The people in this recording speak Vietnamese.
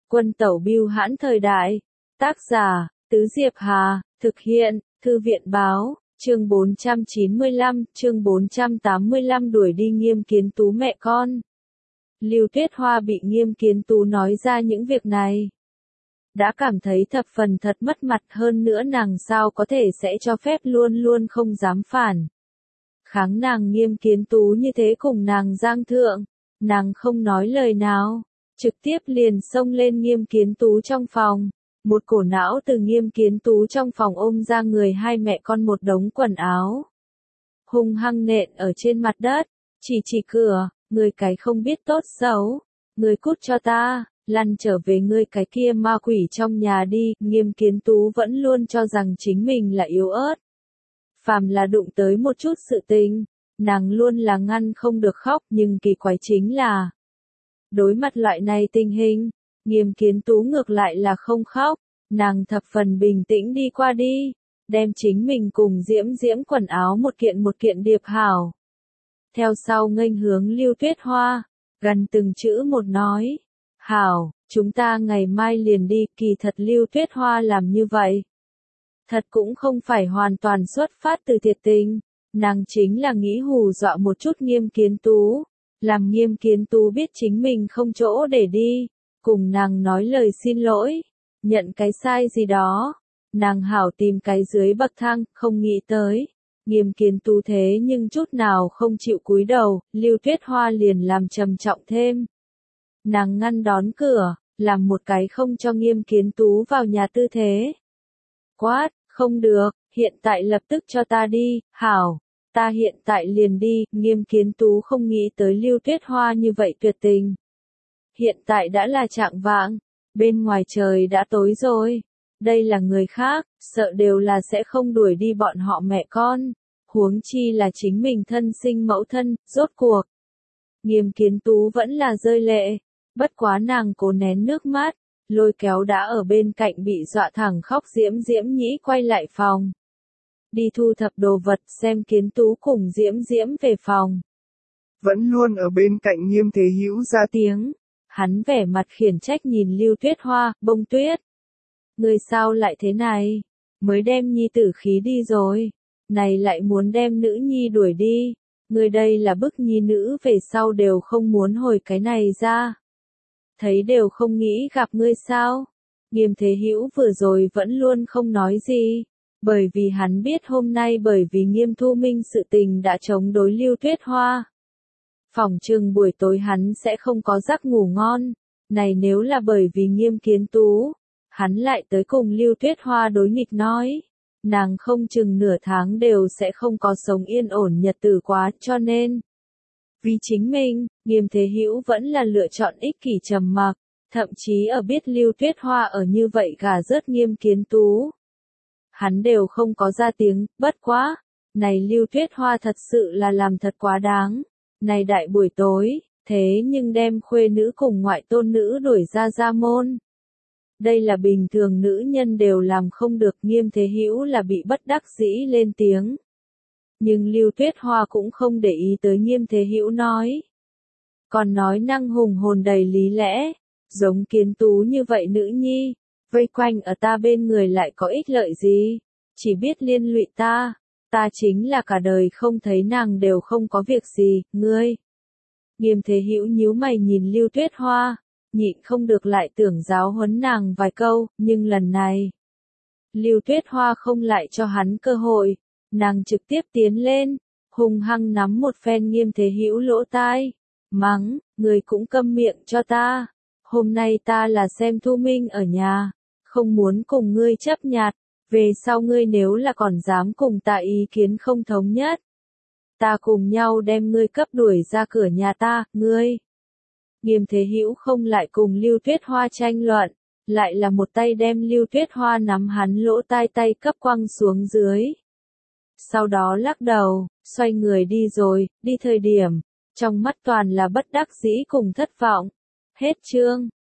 Quân tẩu bưu hãn thời đại. Tác giả, Tứ Diệp Hà, thực hiện, Thư viện báo, chương 495, chương 485 đuổi đi Nghiêm Kiến Tú mẹ con. Lưu Tuyết Hoa bị Nghiêm Kiến Tú nói ra những việc này. Đã cảm thấy thập phần thật mất mặt, hơn nữa nàng sao có thể sẽ cho phép luôn luôn không dám phản kháng nàng Nghiêm Kiến Tú như thế cùng nàng giang thượng. Nàng không nói lời nào, trực tiếp liền xông lên Nghiêm Kiến Tú trong phòng. Một cổ não từ Nghiêm Kiến Tú trong phòng ôm ra người hai mẹ con một đống quần áo. Hung hăng nện ở trên mặt đất, chỉ cửa, người cái không biết tốt xấu. Người cút cho ta, lăn trở về ngươi cái kia ma quỷ trong nhà đi. Nghiêm Kiến Tú vẫn luôn cho rằng chính mình là yếu ớt. Phàm là đụng tới một chút sự tình, nàng luôn là ngăn không được khóc, nhưng kỳ quái chính là đối mặt loại này tình hình, Nghiêm Kiến Tú ngược lại là không khóc, nàng thập phần bình tĩnh đi qua đi, đem chính mình cùng Diễm Diễm quần áo một kiện điệp hảo. Theo sau nghênh hướng Lưu Tuyết Hoa, gần từng chữ một nói, hảo, chúng ta ngày mai liền đi. Kỳ thật Lưu Tuyết Hoa làm như vậy thật cũng không phải hoàn toàn xuất phát từ thiệt tình, nàng chính là nghĩ hù dọa một chút Nghiêm Kiến Tú, làm Nghiêm Kiến Tú biết chính mình không chỗ để đi, cùng nàng nói lời xin lỗi, nhận cái sai gì đó, nàng hảo tìm cái dưới bậc thang. Không nghĩ tới Nghiêm Kiến Tú thế nhưng chút nào không chịu cúi đầu, Lưu Tuyết Hoa liền làm trầm trọng thêm. Nàng ngăn đón cửa, làm một cái không cho Nghiêm Kiến Tú vào nhà tư thế. Quát, không được, hiện tại lập tức cho ta đi. Hảo, ta hiện tại liền đi. Nghiêm Kiến Tú không nghĩ tới Lưu Tuyết Hoa như vậy tuyệt tình. Hiện tại đã là chạng vạng, bên ngoài trời đã tối rồi. Đây là người khác, sợ đều là sẽ không đuổi đi bọn họ mẹ con, huống chi là chính mình thân sinh mẫu thân. Rốt cuộc Nghiêm Kiến Tú vẫn là rơi lệ, bất quá nàng cố nén nước mắt, lôi kéo đã ở bên cạnh bị dọa thẳng khóc Diễm Diễm Nhĩ quay lại phòng. Đi thu thập đồ vật. Xem Kiến Tú cùng Diễm Diễm về phòng. Vẫn luôn ở bên cạnh Nghiêm Thế Hữu ra tiếng, hắn vẻ mặt khiển trách nhìn Lưu Tuyết Hoa. Bông Tuyết, người sao lại thế này, mới đem nhi tử khí đi rồi, này lại muốn đem nữ nhi đuổi đi, người đây là bức nhi nữ về sau đều không muốn hồi cái này ra. Thấy đều không nghĩ gặp ngươi sao? Nghiêm Thế Hữu vừa rồi vẫn luôn không nói gì, bởi vì hắn biết hôm nay bởi vì Nghiêm Thu Minh sự tình đã chống đối Lưu Tuyết Hoa. Phỏng chừng buổi tối hắn sẽ không có giấc ngủ ngon, này nếu là bởi vì Nghiêm Kiến Tú, hắn lại tới cùng Lưu Tuyết Hoa đối nghịch nói, nàng không chừng nửa tháng đều sẽ không có sống yên ổn nhật tử quá. Cho nên vì chính mình, Nghiêm Thế Hữu vẫn là lựa chọn ích kỷ trầm mặc, thậm chí ở biết Lưu Tuyết Hoa ở như vậy gả rớt Nghiêm Kiến Tú, hắn đều không có ra tiếng. Bất quá, này Lưu Tuyết Hoa thật sự là làm thật quá đáng, này đại buổi tối, thế nhưng đem khuê nữ cùng ngoại tôn nữ đuổi ra môn. Đây là bình thường nữ nhân đều làm không được. Nghiêm Thế Hữu là bị bất đắc dĩ lên tiếng. Nhưng Lưu Tuyết Hoa cũng không để ý tới Nghiêm Thế Hữu nói. Còn nói năng hùng hồn đầy lý lẽ, giống Kiến Tú như vậy nữ nhi, vây quanh ở ta bên người lại có ích lợi gì, chỉ biết liên lụy ta, ta chính là cả đời không thấy nàng đều không có việc gì. Ngươi. Nghiêm Thế Hữu nhíu mày nhìn Lưu Tuyết Hoa, nhịn không được lại tưởng giáo huấn nàng vài câu, nhưng lần này Lưu Tuyết Hoa không lại cho hắn cơ hội, nàng trực tiếp tiến lên, hung hăng nắm một phen Nghiêm Thế Hữu lỗ tai, mắng, người cũng câm miệng cho ta, hôm nay ta là xem Thu Minh ở nhà, không muốn cùng ngươi chấp nhặt, về sau ngươi nếu là còn dám cùng ta ý kiến không thống nhất, ta cùng nhau đem ngươi cấp đuổi ra cửa nhà ta. Ngươi. Nghiêm Thế Hữu không lại cùng Lưu Tuyết Hoa tranh luận, lại là một tay đem Lưu Tuyết Hoa nắm hắn lỗ tai tay cấp quăng xuống dưới. Sau đó lắc đầu, xoay người đi rồi. Đi thời điểm, trong mắt toàn là bất đắc dĩ cùng thất vọng. Hết chương.